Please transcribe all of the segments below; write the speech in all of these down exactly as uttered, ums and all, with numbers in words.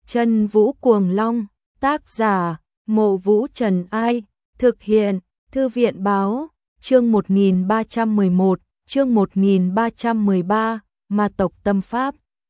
Chân Vũ Cuồng Long, tác giả, Mộ Vũ Trần Ai, thực hiện, Thư viện Báo, chương một nghìn ba trăm mười một, chương một nghìn ba trăm mười ba, Ma tộc tâm pháp.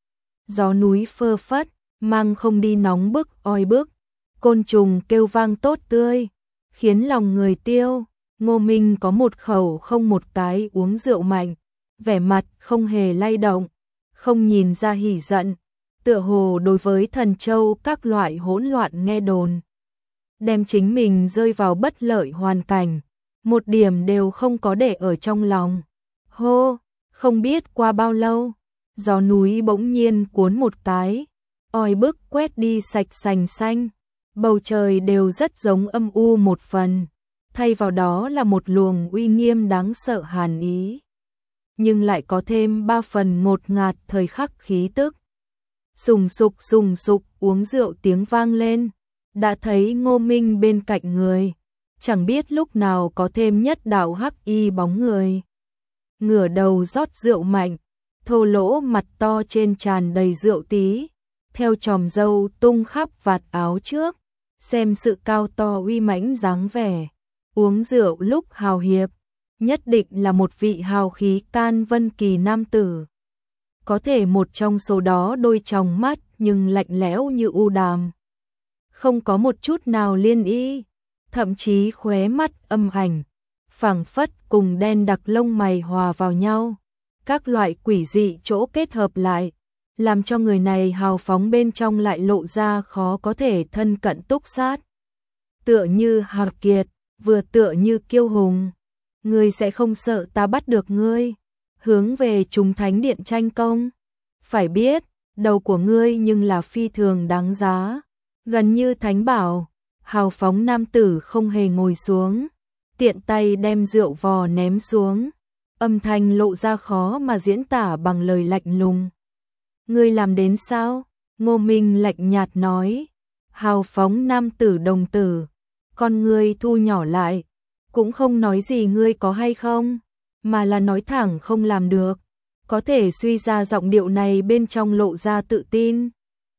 Gió núi phơ phất, mang không đi nóng bức oi bức, côn trùng kêu vang tốt tươi, khiến lòng người tiêu. Ngô Minh có một khẩu không một cái uống rượu mạnh, vẻ mặt không hề lay động, không nhìn ra hỉ giận, tựa hồ đối với Thần Châu các loại hỗn loạn nghe đồn, đem chính mình rơi vào bất lợi hoàn cảnh, một điểm đều không có để ở trong lòng. Hô, không biết qua bao lâu, gió núi bỗng nhiên cuốn một cái, oi bức quét đi sạch sành xanh, bầu trời đều rất giống âm u một phần, thay vào đó là một luồng uy nghiêm đáng sợ hàn ý, nhưng lại có thêm ba phần ngột ngạt thời khắc khí tức. Sùng sục sùng sục uống rượu tiếng vang lên, đã thấy Ngô Minh bên cạnh người, chẳng biết lúc nào có thêm nhất đạo hắc y bóng người. Ngửa đầu rót rượu mạnh, thô lỗ mặt to trên tràn đầy rượu tí, theo chòm râu tung khắp vạt áo trước, xem sự cao to uy mãnh dáng vẻ, uống rượu lúc hào hiệp, nhất định là một vị hào khí can vân kỳ nam tử. Có thể một trong số đó đôi tròng mắt nhưng lạnh lẽo như u đàm, không có một chút nào liên ý, thậm chí khóe mắt âm ảnh, phảng phất cùng đen đặc lông mày hòa vào nhau, các loại quỷ dị chỗ kết hợp lại, làm cho người này hào phóng bên trong lại lộ ra khó có thể thân cận túc sát. Tựa như hào kiệt, vừa tựa như kiêu hùng. Ngươi sẽ không sợ ta bắt được ngươi, hướng về chúng thánh điện tranh công. Phải biết, đầu của ngươi nhưng là phi thường đáng giá, gần như thánh bảo. Hào phóng nam tử không hề ngồi xuống, tiện tay đem rượu vò ném xuống, âm thanh lộ ra khó mà diễn tả bằng lời lạnh lùng. Ngươi làm đến sao? Ngô Minh lạnh nhạt nói. Hào phóng nam tử đồng tử, con ngươi thu nhỏ lại, cũng không nói gì ngươi có hay không, mà là nói thẳng không làm được, có thể suy ra giọng điệu này bên trong lộ ra tự tin.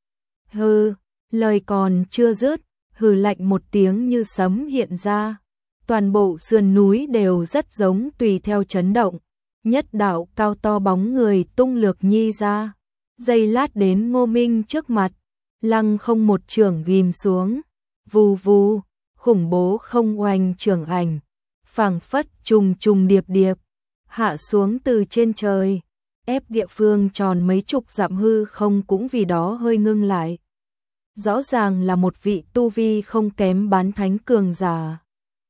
Hừ, lời còn chưa dứt, hừ lạnh một tiếng như sấm hiện ra, toàn bộ sườn núi đều rất giống tùy theo chấn động, nhất đạo cao to bóng người tung lược nhi ra, giây lát đến Ngô Minh trước mặt, lăng không một chưởng ghim xuống, vù vù, khủng bố không oanh chưởng ảnh, phảng phất trùng trùng điệp điệp, hạ xuống từ trên trời, ép địa phương tròn mấy chục dặm hư không cũng vì đó hơi ngưng lại. Rõ ràng là một vị tu vi không kém bán thánh cường giả.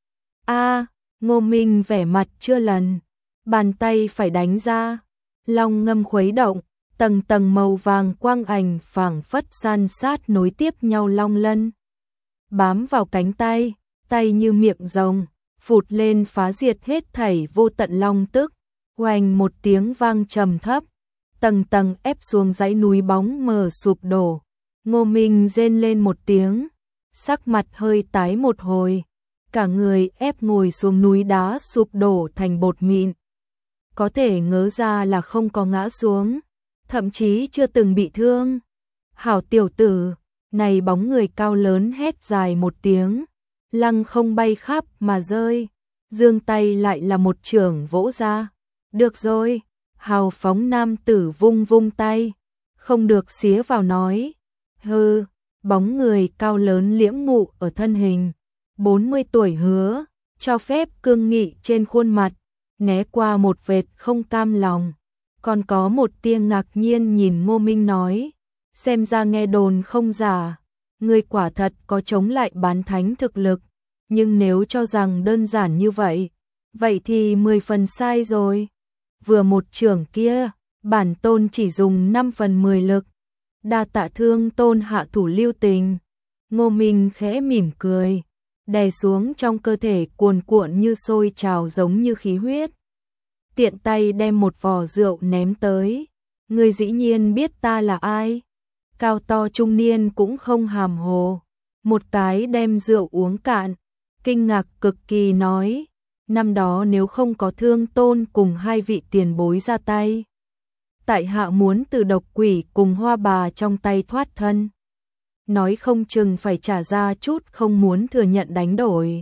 A, Ngô Minh vẻ mặt chưa lần, bàn tay phải đánh ra, long ngâm khuấy động, tầng tầng màu vàng quang ảnh phảng phất san sát nối tiếp nhau long lân, bám vào cánh tay, tay như miệng rồng, phụt lên phá diệt hết thảy vô tận long tức, oanh một tiếng vang trầm thấp, tầng tầng ép xuống dãy núi bóng mờ sụp đổ. Ngô Minh rên lên một tiếng, sắc mặt hơi tái một hồi, cả người ép ngồi xuống núi đá sụp đổ thành bột mịn. Có thể ngớ ra là không có ngã xuống, thậm chí chưa từng bị thương. Hảo tiểu tử, này bóng người cao lớn hét dài một tiếng, lăng không bay khắp mà rơi, giương tay lại là một chưởng vỗ ra. Được rồi, hào phóng nam tử vung vung tay, không được xía vào nói. Hừ, bóng người cao lớn liễm ngụ ở thân hình, bốn mươi tuổi hứa, cho phép cương nghị trên khuôn mặt, né qua một vệt không cam lòng, còn có một tia ngạc nhiên nhìn Ngô Minh nói, xem ra nghe đồn không giả, ngươi quả thật có chống lại bán thánh thực lực, nhưng nếu cho rằng đơn giản như vậy, vậy thì mười phần sai rồi. Vừa một chưởng kia, bản tôn chỉ dùng năm phần mười lực. Đa tạ thương tôn hạ thủ lưu tình. Ngô Minh khẽ mỉm cười, đè xuống trong cơ thể cuồn cuộn như sôi trào giống như khí huyết. Tiện tay đem một vò rượu ném tới. Ngươi dĩ nhiên biết ta là ai? Cao to trung niên cũng không hàm hồ, một cái đem rượu uống cạn, kinh ngạc cực kỳ nói, năm đó nếu không có thương tôn cùng hai vị tiền bối ra tay, tại hạ muốn từ độc quỷ cùng hoa bà trong tay thoát thân. nói không chừng phải trả ra chút không muốn thừa nhận đánh đổi.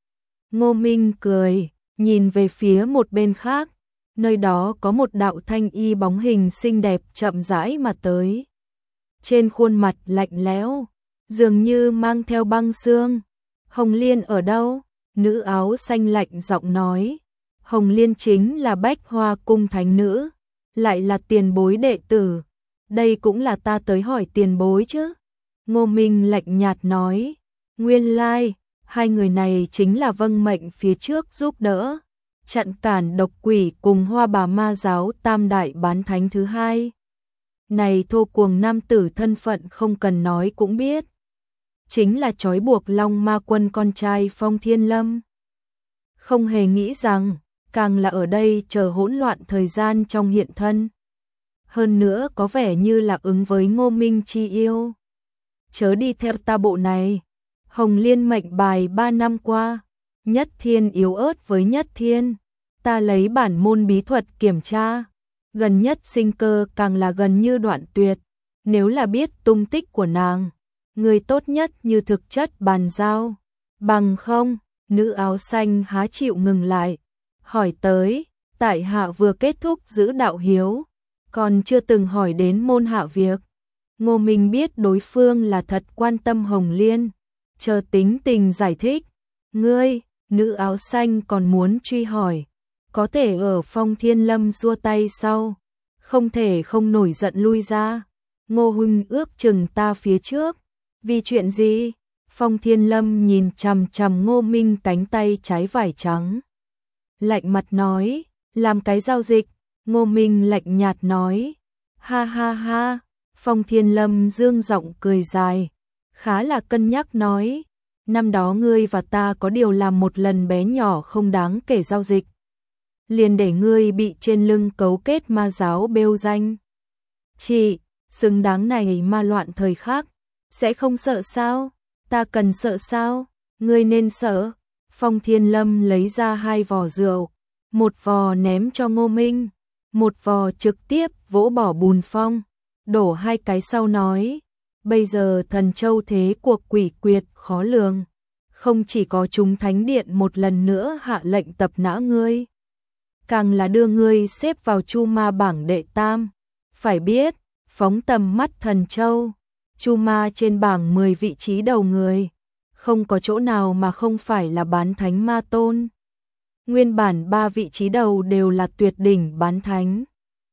Ngô Minh cười, nhìn về phía một bên khác, nơi đó có một đạo thanh y bóng hình xinh đẹp chậm rãi mà tới. Trên khuôn mặt lạnh lẽo, dường như mang theo băng xương. Hồng Liên ở đâu? Nữ áo xanh lạnh giọng nói. Hồng Liên chính là Bách Hoa cung thánh nữ, lại là tiền bối đệ tử. Đây cũng là ta tới hỏi tiền bối chứ. Ngô Minh lạnh nhạt nói. Nguyên lai, hai người này chính là vâng mệnh phía trước giúp đỡ, chặn cản độc quỷ cùng Hoa Bà Ma giáo tam đại bán thánh thứ hai. Này thô cuồng nam tử thân phận không cần nói cũng biết. Chính là trói buộc Long Ma Quân con trai Phong Thiên Lâm. Không hề nghĩ rằng, càng là ở đây chờ hỗn loạn thời gian trong hiện thân. Hơn nữa có vẻ như là ứng với Ngô Minh chi yêu. Chớ đi theo ta bộ này. Hồng Liên mệnh bài ba năm qua, Nhất Thiên yếu ớt với Nhất Thiên. Ta lấy bản môn bí thuật kiểm tra. Gần nhất sinh cơ càng là gần như đoạn tuyệt. Nếu là biết tung tích của nàng, người tốt nhất như thực chất bàn giao. Bằng không, nữ áo xanh há chịu ngừng lại. Hỏi tới, tại hạ vừa kết thúc giữ đạo hiếu, còn chưa từng hỏi đến môn hạ việc. Ngô Minh biết đối phương là thật quan tâm Hồng Liên, chờ tính tình giải thích. Ngươi, nữ áo xanh còn muốn truy hỏi, có thể ở Phong Thiên Lâm xua tay sau, không thể không nổi giận lui ra. Ngô huynh ước chừng ta phía trước, vì chuyện gì? Phong Thiên Lâm nhìn chằm chằm Ngô Minh cánh tay trái vải trắng. Lạnh mặt nói, làm cái giao dịch. Ngô Minh lạnh nhạt nói, ha ha ha. Phong Thiên Lâm dương giọng cười dài, khá là cân nhắc nói, năm đó ngươi và ta có điều làm một lần bé nhỏ không đáng kể giao dịch. Liền để ngươi bị trên lưng cấu kết ma giáo bêu danh. Chị, xứng đáng này ma loạn thời khắc, sẽ không sợ sao? Ta cần sợ sao? Ngươi nên sợ. Phong Thiên Lâm lấy ra hai vò rượu, một vò ném cho Ngô Minh, một vò trực tiếp vỗ bỏ Bùn Phong, đổ hai cái sau nói, bây giờ Thần Châu thế cuộc quỷ quyệt khó lường, không chỉ có chúng thánh điện một lần nữa hạ lệnh tập nã ngươi, càng là đưa ngươi xếp vào Chu Ma bảng đệ tam. Phải biết, phóng tầm mắt Thần Châu, Chu Ma trên bảng mười vị trí đầu người, không có chỗ nào mà không phải là bán thánh ma tôn. Nguyên bản ba vị trí đầu đều là tuyệt đỉnh bán thánh.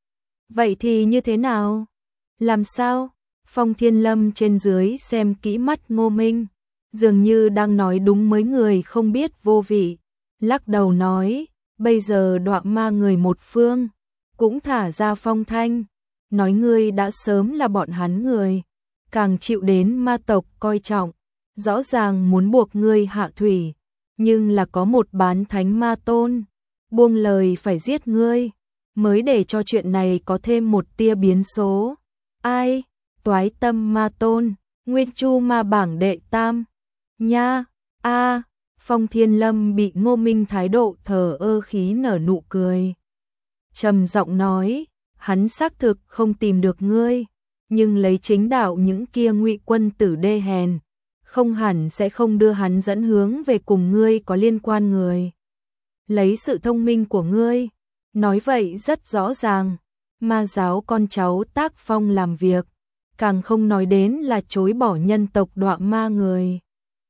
Vậy thì như thế nào? Làm sao? Phong Thiên Lâm trên dưới xem kỹ mắt Ngô Minh, dường như đang nói đúng mấy người không biết vô vị, lắc đầu nói, bây giờ đọa ma người một phương, cũng thả ra phong thanh, nói ngươi đã sớm là bọn hắn người, càng chịu đến ma tộc coi trọng, rõ ràng muốn buộc ngươi hạ thủy, nhưng là có một bán thánh ma tôn, buông lời phải giết ngươi, mới để cho chuyện này có thêm một tia biến số. Ai? Toái Tâm ma tôn, Nguyên Chu ma bảng đệ tam. Nha, a. Phong Thiên Lâm bị Ngô Minh thái độ thờ ơ khí nở nụ cười. Trầm giọng nói, hắn xác thực không tìm được ngươi, nhưng lấy chính đạo những kia ngụy quân tử đê hèn, không hẳn sẽ không đưa hắn dẫn hướng về cùng ngươi có liên quan người. Lấy sự thông minh của ngươi, nói vậy rất rõ ràng, ma giáo con cháu tác phong làm việc, càng không nói đến là chối bỏ nhân tộc đọa ma người.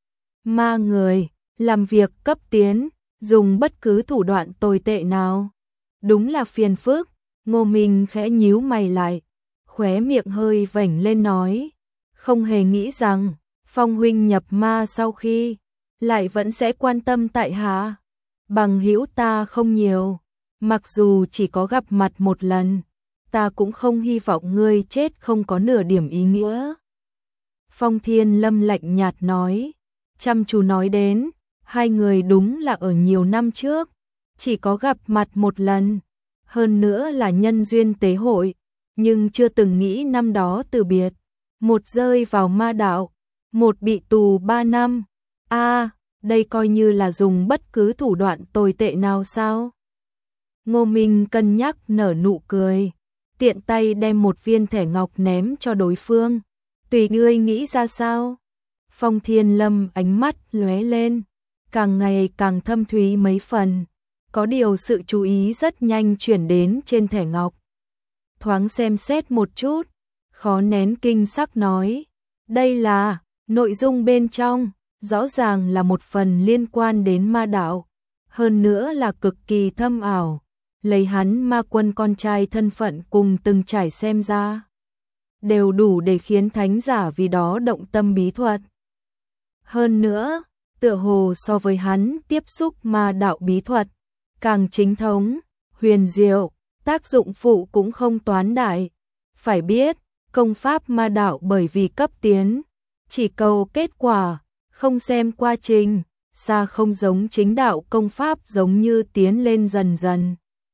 Ma người, làm việc cấp tiến, dùng bất cứ thủ đoạn tồi tệ nào. Đúng là phiền phức. Ngô Minh khẽ nhíu mày lại, khóe miệng hơi vểnh lên nói, không hề nghĩ rằng Phong huynh nhập ma sau khi lại vẫn sẽ quan tâm tại hạ. Bằng hữu ta không nhiều, mặc dù chỉ có gặp mặt một lần, ta cũng không hy vọng ngươi chết không có nửa điểm ý nghĩa. Phong Thiên Lâm lạnh nhạt nói, chăm chú nói đến, hai người đúng là ở nhiều năm trước, chỉ có gặp mặt một lần, hơn nữa là nhân duyên tế hội, nhưng chưa từng nghĩ năm đó từ biệt, một rơi vào ma đạo, một bị tù ba năm. A, à, đây coi như là dùng bất cứ thủ đoạn tồi tệ nào sao? Ngô Minh cân nhắc nở nụ cười, tiện tay đem một viên thẻ ngọc ném cho đối phương, Tùy ngươi nghĩ ra sao. Phong Thiên Lâm ánh mắt lóe lên, càng ngày càng thâm thúy mấy phần. Có điều sự chú ý rất nhanh chuyển đến trên thẻ ngọc. Thoáng xem xét một chút, khó nén kinh sắc nói. Đây là, nội dung bên trong, rõ ràng là một phần liên quan đến ma đạo. Hơn nữa là cực kỳ thâm ảo. Lấy hắn ma quân con trai thân phận cùng từng trải xem ra. Đều đủ để khiến thánh giả vì đó động tâm bí thuật. Hơn nữa, tựa hồ so với hắn tiếp xúc ma đạo bí thuật, càng chính thống, huyền diệu, tác dụng phụ cũng không toán đại. Phải biết, công pháp ma đạo bởi vì cấp tiến, chỉ cầu kết quả, không xem quá trình, xa không giống chính đạo công pháp giống như tiến lên dần dần.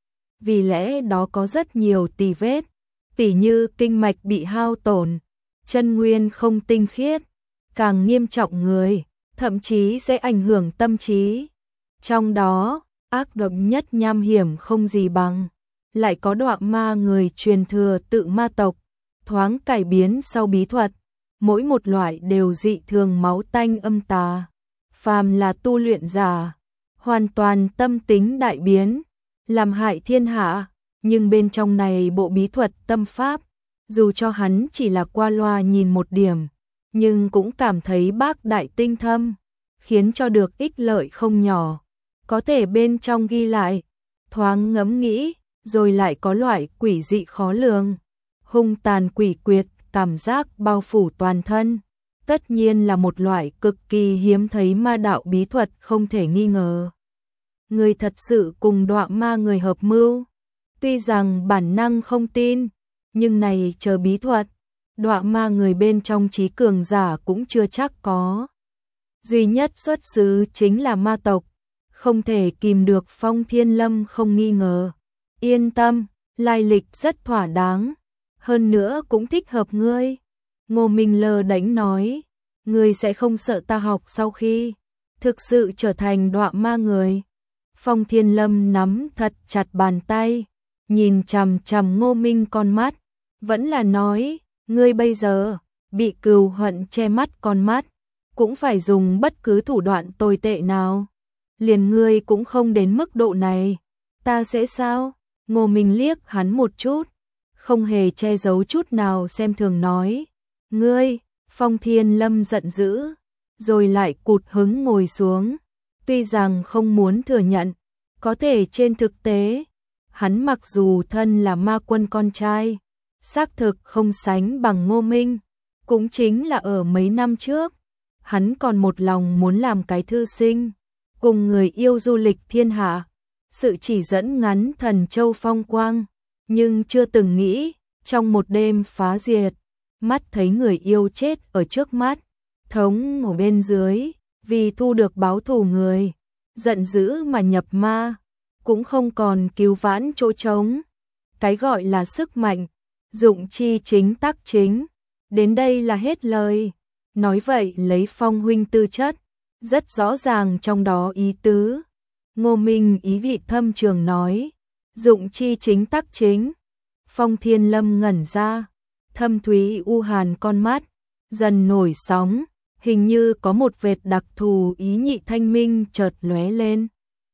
Vì lẽ đó có rất nhiều tì vết, tỉ như kinh mạch bị hao tổn, chân nguyên không tinh khiết, càng nghiêm trọng người, thậm chí sẽ ảnh hưởng tâm trí. Trong đó, ác độc nhất nham hiểm không gì bằng, lại có đọa ma người truyền thừa tự ma tộc, thoáng cải biến sau bí thuật, mỗi một loại đều dị thường máu tanh âm tà. Phàm là tu luyện giả, hoàn toàn tâm tính đại biến, làm hại thiên hạ, nhưng bên trong này bộ bí thuật tâm pháp, dù cho hắn chỉ là qua loa nhìn một điểm, nhưng cũng cảm thấy bác đại tinh thâm, khiến cho được ích lợi không nhỏ. Có thể bên trong ghi lại, thoáng ngẫm nghĩ, rồi lại có loại quỷ dị khó lường, hung tàn quỷ quyệt, cảm giác bao phủ toàn thân. Tất nhiên là một loại cực kỳ hiếm thấy ma đạo bí thuật không thể nghi ngờ. Người thật sự cùng đọa ma người hợp mưu. Tuy rằng bản năng không tin, nhưng này chờ bí thuật, đọa ma người bên trong trí cường giả cũng chưa chắc có. Duy nhất xuất xứ chính là ma tộc, không thể kìm được Phong Thiên Lâm không nghi ngờ. Yên tâm, lai lịch rất thỏa đáng, hơn nữa cũng thích hợp ngươi. Ngô Minh lơ đánh nói, ngươi sẽ không sợ ta học sau khi thực sự trở thành đọa ma người. Phong Thiên Lâm nắm thật chặt bàn tay, nhìn chằm chằm Ngô Minh con mắt, vẫn là nói, ngươi bây giờ bị cừu hận che mắt con mắt, cũng phải dùng bất cứ thủ đoạn tồi tệ nào. Liền ngươi cũng không đến mức độ này, ta sẽ sao? Ngô Minh liếc hắn một chút, không hề che giấu chút nào xem thường nói, ngươi. Phong Thiên Lâm giận dữ, rồi lại cụt hứng ngồi xuống, tuy rằng không muốn thừa nhận, có thể trên thực tế, hắn mặc dù thân là ma quân con trai, xác thực không sánh bằng Ngô Minh, cũng chính là ở mấy năm trước, hắn còn một lòng muốn làm cái thư sinh, cùng người yêu du lịch thiên hạ, sự chỉ dẫn ngắn thần châu phong quang, nhưng chưa từng nghĩ, trong một đêm phá diệt, mắt thấy người yêu chết ở trước mắt, thống ở bên dưới, vì thu được báo thù người, giận dữ mà nhập ma, cũng không còn cứu vãn chỗ trống. Cái gọi là sức mạnh, dụng chi chính tác chính, đến đây là hết lời. Nói vậy lấy Phong huynh tư chất, rất rõ ràng trong đó ý tứ. Ngô Minh ý vị thâm trường nói, dụng chi chính tác chính. Phong Thiên Lâm ngẩn ra, thâm thúy u hàn con mắt, dần nổi sóng, hình như có một vệt đặc thù ý nhị thanh minh chợt lóe lên.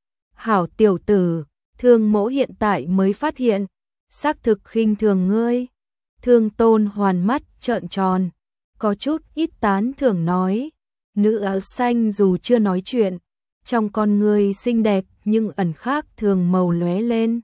Hảo tiểu tử, Thương mỗ hiện tại mới phát hiện, xác thực khinh thường ngươi. Thương Tôn hoàn mắt trợn tròn, có chút ít tán thưởng nói, nữ áo xanh dù chưa nói chuyện, trong con ngươi xinh đẹp nhưng ẩn khác thường màu lóe lên.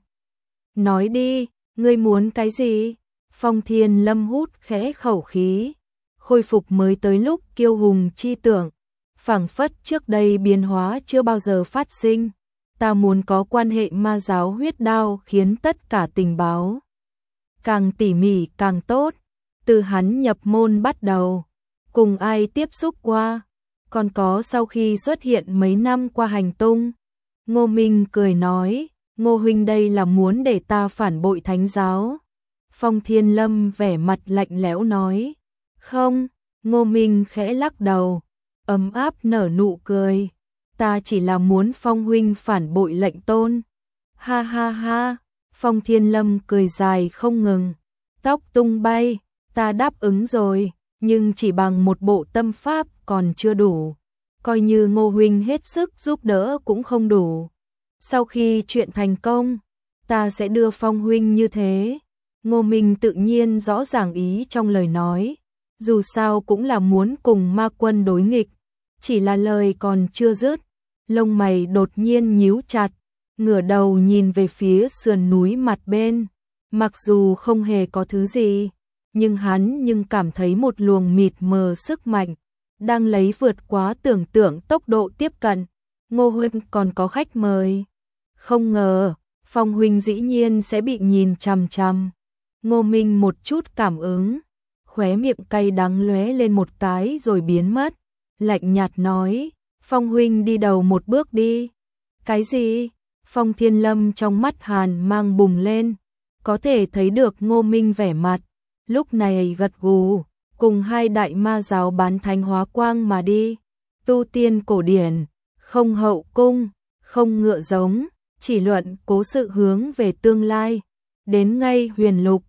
Nói đi, ngươi muốn cái gì? Phong Thiên Lâm hút khẽ khẩu khí, khôi phục mới tới lúc kiêu hùng chi tưởng, phảng phất trước đây biến hóa chưa bao giờ phát sinh. Ta muốn có quan hệ ma giáo huyết đao, khiến tất cả tình báo càng tỉ mỉ càng tốt. Từ hắn nhập môn bắt đầu, cùng ai tiếp xúc qua, còn có sau khi xuất hiện mấy năm qua hành tung. Ngô Minh cười nói, Ngô huynh đây là muốn để ta phản bội thánh giáo. Phong Thiên Lâm vẻ mặt lạnh lẽo nói, không. Ngô Minh khẽ lắc đầu, ấm áp nở nụ cười, ta chỉ là muốn Phong huynh phản bội lệnh tôn. Ha ha ha. Phong Thiên Lâm cười dài không ngừng, tóc tung bay, ta đáp ứng rồi. nhưng chỉ bằng một bộ tâm pháp còn chưa đủ, coi như Ngô huynh hết sức giúp đỡ cũng không đủ. Sau khi chuyện thành công, ta sẽ đưa Phong huynh như thế. Ngô Minh tự nhiên rõ ràng ý trong lời nói, dù sao cũng là muốn cùng ma quân đối nghịch, chỉ là lời còn chưa dứt, lông mày đột nhiên nhíu chặt, ngửa đầu nhìn về phía sườn núi mặt bên, mặc dù không hề có thứ gì, nhưng hắn nhưng cảm thấy một luồng mịt mờ sức mạnh, đang lấy vượt quá tưởng tượng tốc độ tiếp cận. Ngô huynh còn có khách mời. Không ngờ, Phong huynh dĩ nhiên sẽ bị nhìn chằm chằm. Ngô Minh một chút cảm ứng, khóe miệng cay đắng lóe lên một cái rồi biến mất, lạnh nhạt nói, Phong huynh đi đầu một bước đi. Cái gì? Phong Thiên Lâm trong mắt hàn mang bùng lên, có thể thấy được Ngô Minh vẻ mặt, lúc này gật gù, cùng hai đại ma giáo bán thánh hóa quang mà đi. Tu tiên cổ điển, không hậu cung, không ngựa giống, chỉ luận cố sự hướng về tương lai, đến ngay huyền lục,